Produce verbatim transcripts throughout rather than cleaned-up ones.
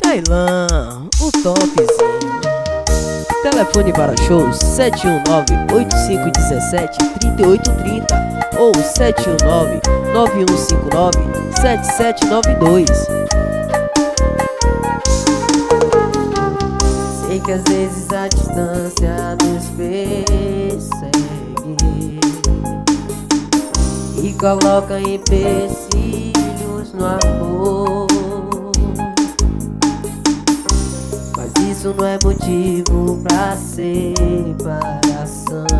Kailan, o topzinho. Telefone para shows sete um nove, oito cinco um sete, três oito três zero ou sete um nove, nove um cinco nove, sete sete nove dois. Sei que às vezes a distância nos persegue e coloca empecilhos no amor, mas isso não é motivo pra separação.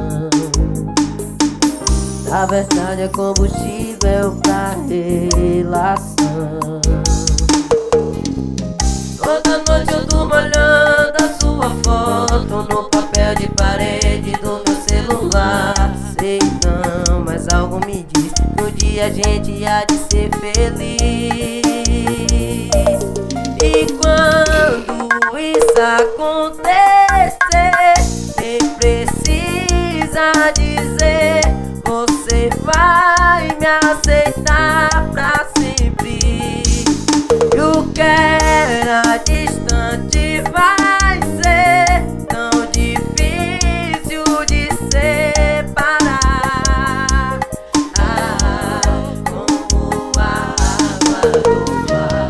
Na verdade é combustível pra relação. Toda noite eu durmo olhando a sua foto no papel de parede do meu celular. Sei não, mas algo me diz que um dia a gente há de ser feliz. E quando isso acontecer, nem precisa dizer, você vai me aceitar pra sempre. E o que era distante vai ser tão difícil de separar, ah, como a água do mar.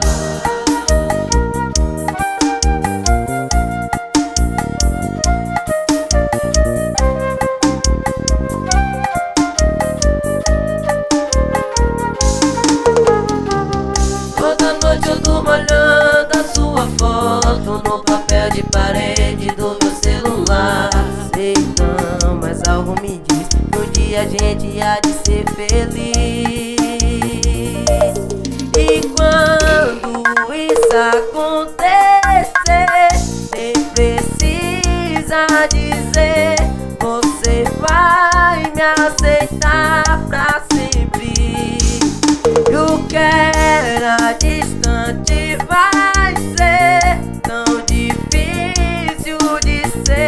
Toda noite eu durmo olhando a sua foto no papel de parede do meu celular. Sei não, mas algo me diz que um dia a gente há de ser feliz. E quando isso acontecer, nem precisa dizer, você vai me aceitar pra sempre. E o que era distante vai ser tão difícil de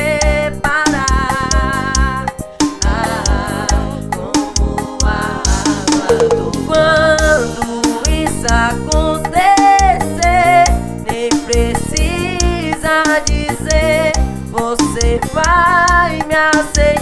separar, ah, como a água do mar. Quando isso acontecer, nem precisa dizer, você vai me aceitar